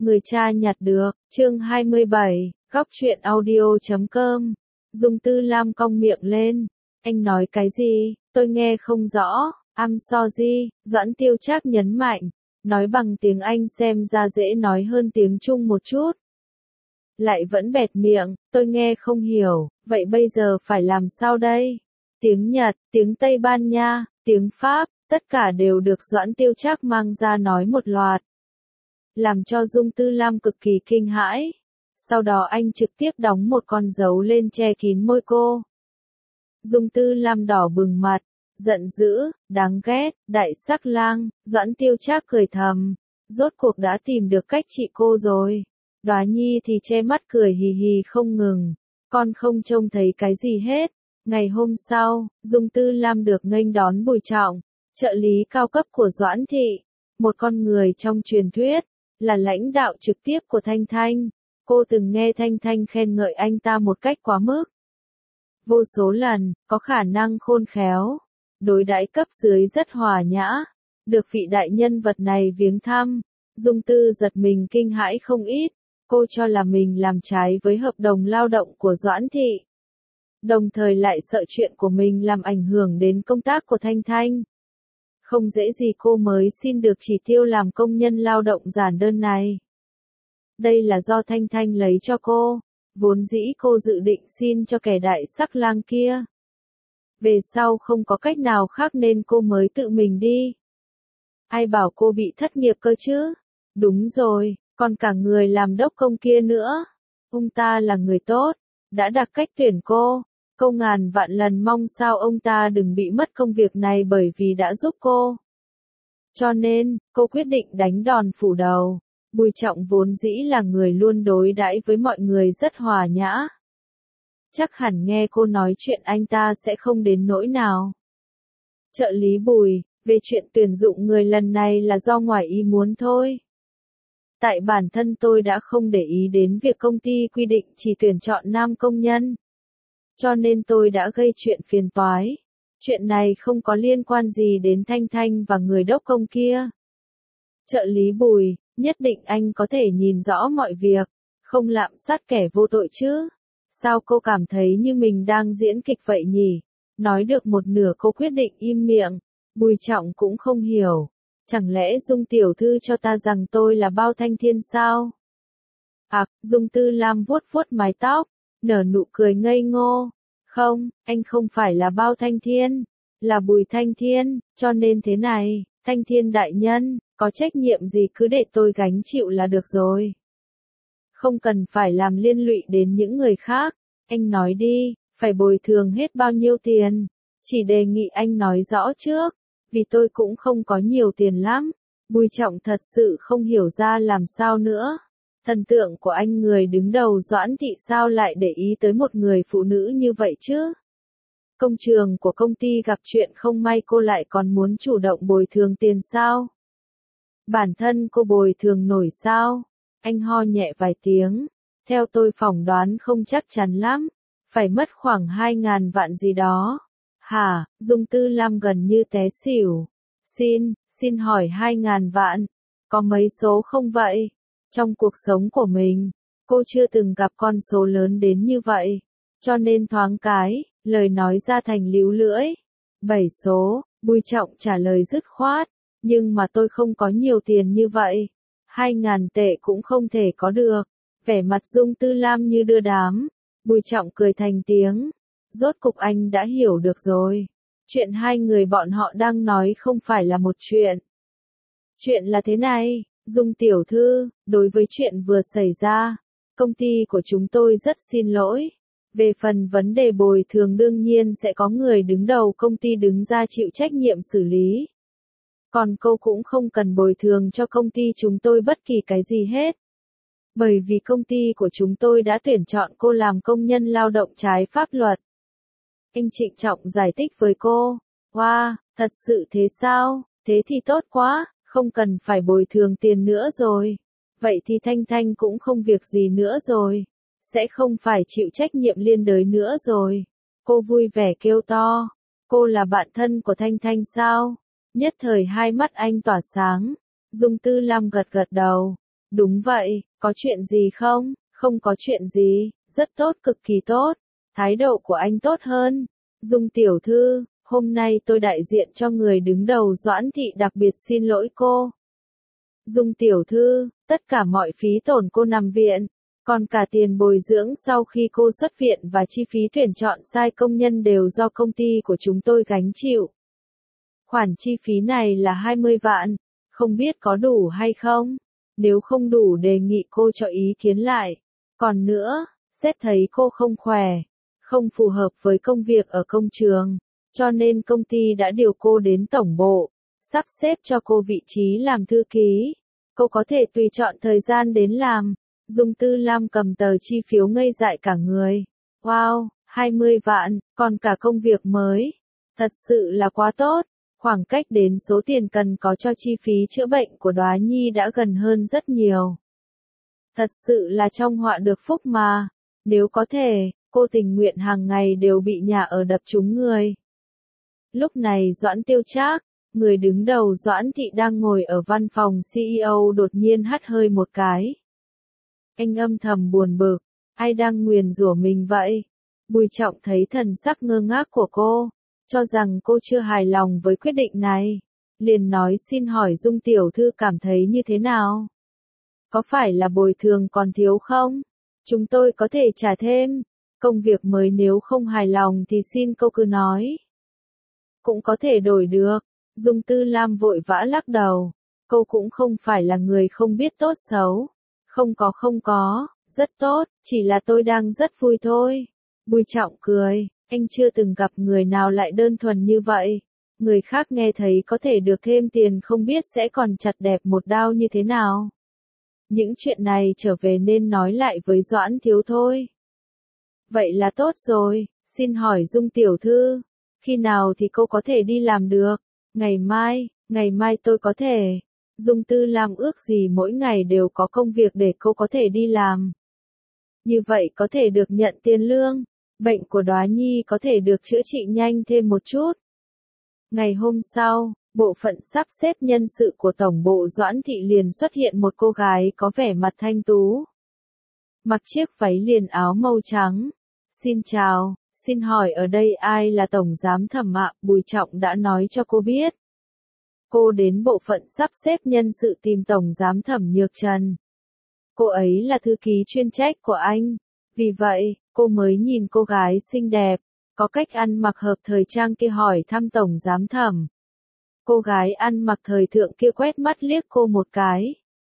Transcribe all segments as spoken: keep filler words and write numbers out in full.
Người cha nhặt được, chương hai mươi bảy, góc truyện audio chấm com. Dung Tư Lam cong miệng lên. Anh nói cái gì, tôi nghe không rõ. I'm sorry, Doãn Tiêu Trác nhấn mạnh. Nói bằng tiếng Anh xem ra dễ nói hơn tiếng Trung một chút. Lại vẫn bẹt miệng, tôi nghe không hiểu, vậy bây giờ phải làm sao đây? Tiếng Nhật, tiếng Tây Ban Nha, tiếng Pháp, tất cả đều được Doãn Tiêu Trác mang ra nói một loạt. Làm cho Dung Tư Lam cực kỳ kinh hãi. Sau đó anh trực tiếp đóng một con dấu lên che kín môi cô. Dung Tư Lam đỏ bừng mặt, giận dữ, đáng ghét, đại sắc lang, Doãn Tiêu Trác cười thầm. Rốt cuộc đã tìm được cách trị cô rồi. Đoá Nhi thì che mắt cười hì hì không ngừng. Con không trông thấy cái gì hết. Ngày hôm sau, Dung Tư Lam được nghênh đón Bùi Trọng, trợ lý cao cấp của Doãn Thị. Một con người trong truyền thuyết, là lãnh đạo trực tiếp của Thanh Thanh. Cô từng nghe Thanh Thanh khen ngợi anh ta một cách quá mức. Vô số lần, có khả năng khôn khéo. Đối đãi cấp dưới rất hòa nhã. Được vị đại nhân vật này viếng thăm. Dung Tư giật mình kinh hãi không ít. Cô cho là mình làm trái với hợp đồng lao động của Doãn Thị. Đồng thời lại sợ chuyện của mình làm ảnh hưởng đến công tác của Thanh Thanh. Không dễ gì cô mới xin được chỉ tiêu làm công nhân lao động giản đơn này. Đây là do Thanh Thanh lấy cho cô. Vốn dĩ cô dự định xin cho kẻ đại sắc lang kia. Về sau không có cách nào khác nên cô mới tự mình đi. Ai bảo cô bị thất nghiệp cơ chứ? Đúng rồi, còn cả người làm đốc công kia nữa. Ông ta là người tốt, đã đặt cách tuyển cô. Cô ngàn vạn lần mong sao ông ta đừng bị mất công việc này bởi vì đã giúp cô. Cho nên, cô quyết định đánh đòn phủ đầu. Bùi Trọng vốn dĩ là người luôn đối đãi với mọi người rất hòa nhã. Chắc hẳn nghe cô nói chuyện anh ta sẽ không đến nỗi nào. Trợ lý Bùi, về chuyện tuyển dụng người lần này là do ngoài ý muốn thôi. Tại bản thân tôi đã không để ý đến việc công ty quy định chỉ tuyển chọn nam công nhân. Cho nên tôi đã gây chuyện phiền toái. Chuyện này không có liên quan gì đến Thanh Thanh và người đốc công kia. Trợ lý Bùi, nhất định anh có thể nhìn rõ mọi việc, không lạm sát kẻ vô tội chứ. Sao cô cảm thấy như mình đang diễn kịch vậy nhỉ? Nói được một nửa cô quyết định im miệng. Bùi Trọng cũng không hiểu. Chẳng lẽ Dung tiểu thư cho ta rằng tôi là Bao Thanh Thiên sao? À, Dung Tư Lam vuốt vuốt mái tóc, nở nụ cười ngây ngô. Không, anh không phải là Bao Thanh Thiên, là Bùi Thanh Thiên, cho nên thế này, Thanh Thiên đại nhân, có trách nhiệm gì cứ để tôi gánh chịu là được rồi. Không cần phải làm liên lụy đến những người khác, anh nói đi, phải bồi thường hết bao nhiêu tiền, chỉ đề nghị anh nói rõ trước, vì tôi cũng không có nhiều tiền lắm. Bùi Trọng thật sự không hiểu ra làm sao nữa. Thần tượng của anh người đứng đầu Doãn Thị sao lại để ý tới một người phụ nữ như vậy chứ? Công trường của công ty gặp chuyện không may cô lại còn muốn chủ động bồi thường tiền sao? Bản thân cô bồi thường nổi sao? Anh ho nhẹ vài tiếng. Theo tôi phỏng đoán không chắc chắn lắm. Phải mất khoảng hai ngàn vạn gì đó. Hả? Dung Tư Lam gần như té xỉu. Xin, xin hỏi hai ngàn vạn. Có mấy số không vậy? Trong cuộc sống của mình, cô chưa từng gặp con số lớn đến như vậy. Cho nên thoáng cái, lời nói ra thành líu lưỡi. Bảy số, Bùi Trọng trả lời dứt khoát. Nhưng mà tôi không có nhiều tiền như vậy. Hai ngàn tệ cũng không thể có được. Vẻ mặt Dung Tư Lam như đưa đám. Bùi Trọng cười thành tiếng. Rốt cục anh đã hiểu được rồi. Chuyện hai người bọn họ đang nói không phải là một chuyện. Chuyện là thế này. Dung tiểu thư, đối với chuyện vừa xảy ra, công ty của chúng tôi rất xin lỗi. Về phần vấn đề bồi thường đương nhiên sẽ có người đứng đầu công ty đứng ra chịu trách nhiệm xử lý. Còn cô cũng không cần bồi thường cho công ty chúng tôi bất kỳ cái gì hết. Bởi vì công ty của chúng tôi đã tuyển chọn cô làm công nhân lao động trái pháp luật. Anh trịnh trọng giải thích với cô. Wow, thật sự thế sao? Thế thì tốt quá. Không cần phải bồi thường tiền nữa rồi. Vậy thì Thanh Thanh cũng không việc gì nữa rồi. Sẽ không phải chịu trách nhiệm liên đới nữa rồi. Cô vui vẻ kêu to. Cô là bạn thân của Thanh Thanh sao? Nhất thời hai mắt anh tỏa sáng. Dung Tư Lam gật gật đầu. Đúng vậy, có chuyện gì không? Không có chuyện gì, rất tốt, cực kỳ tốt. Thái độ của anh tốt hơn. Dung tiểu thư, hôm nay tôi đại diện cho người đứng đầu Doãn thị đặc biệt xin lỗi cô. Dung tiểu thư, tất cả mọi phí tổn cô nằm viện, còn cả tiền bồi dưỡng sau khi cô xuất viện và chi phí tuyển chọn sai công nhân đều do công ty của chúng tôi gánh chịu. Khoản chi phí này là hai mươi vạn, không biết có đủ hay không? Nếu không đủ đề nghị cô cho ý kiến lại. Còn nữa, xét thấy cô không khỏe, không phù hợp với công việc ở công trường, cho nên công ty đã điều cô đến tổng bộ, sắp xếp cho cô vị trí làm thư ký. Cô có thể tùy chọn thời gian đến làm. Dung Tư Lam cầm tờ chi phiếu ngây dại cả người. Wow, hai mươi vạn, còn cả công việc mới. Thật sự là quá tốt. Khoảng cách đến số tiền cần có cho chi phí chữa bệnh của Đóa Nhi đã gần hơn rất nhiều. Thật sự là trong họa được phúc mà. Nếu có thể, cô tình nguyện hàng ngày đều bị nhà ở đập trúng người. Lúc này Doãn Tiêu Trác, người đứng đầu Doãn thị đang ngồi ở văn phòng xê e ô đột nhiên hắt hơi một cái. Anh âm thầm buồn bực, ai đang nguyền rủa mình vậy? Bùi Trọng thấy thần sắc ngơ ngác của cô, cho rằng cô chưa hài lòng với quyết định này, liền nói xin hỏi Dung tiểu thư cảm thấy như thế nào? Có phải là bồi thường còn thiếu không? Chúng tôi có thể trả thêm, công việc mới nếu không hài lòng thì xin cô cứ nói. Cũng có thể đổi được, Dung Tư Lam vội vã lắc đầu, cô cũng không phải là người không biết tốt xấu. Không có không có, rất tốt, chỉ là tôi đang rất vui thôi. Bùi Trọng cười, anh chưa từng gặp người nào lại đơn thuần như vậy. Người khác nghe thấy có thể được thêm tiền không biết sẽ còn chặt đẹp một đao như thế nào. Những chuyện này trở về nên nói lại với Doãn thiếu thôi. Vậy là tốt rồi, xin hỏi Dung tiểu thư, khi nào thì cô có thể đi làm được? Ngày mai, ngày mai tôi có thể. Dung Tư Lam ước gì mỗi ngày đều có công việc để cô có thể đi làm. Như vậy có thể được nhận tiền lương, bệnh của Đóa Nhi có thể được chữa trị nhanh thêm một chút. Ngày hôm sau, bộ phận sắp xếp nhân sự của tổng bộ Doãn thị liền xuất hiện một cô gái có vẻ mặt thanh tú. Mặc chiếc váy liền áo màu trắng. Xin chào, xin hỏi ở đây ai là tổng giám thẩm ạ? Bùi Trọng đã nói cho cô biết. Cô đến bộ phận sắp xếp nhân sự tìm tổng giám thẩm Nhược Trần. Cô ấy là thư ký chuyên trách của anh. Vì vậy, cô mới nhìn cô gái xinh đẹp, có cách ăn mặc hợp thời trang kia hỏi thăm tổng giám thẩm. Cô gái ăn mặc thời thượng kia quét mắt liếc cô một cái.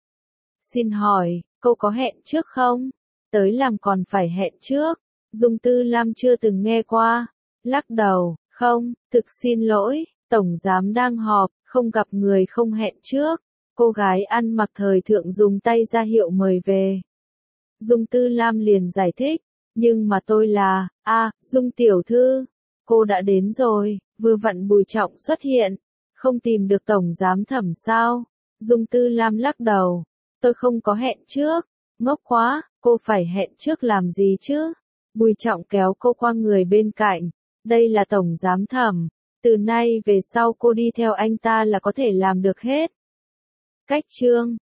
Xin hỏi, cô có hẹn trước không? Tới làm còn phải hẹn trước. Dung Tư Lam chưa từng nghe qua. Lắc đầu, không, thực xin lỗi, tổng giám đang họp, không gặp người không hẹn trước. Cô gái ăn mặc thời thượng dùng tay ra hiệu mời về. Dung Tư Lam liền giải thích, nhưng mà tôi là, a, à, Dung tiểu thư, cô đã đến rồi, vừa vặn Bùi Trọng xuất hiện, không tìm được tổng giám thẩm sao? Dung Tư Lam lắc đầu, tôi không có hẹn trước, ngốc quá, cô phải hẹn trước làm gì chứ? Bùi Trọng kéo cô qua người bên cạnh, đây là tổng giám thẩm, từ nay về sau cô đi theo anh ta là có thể làm được hết. Cách chương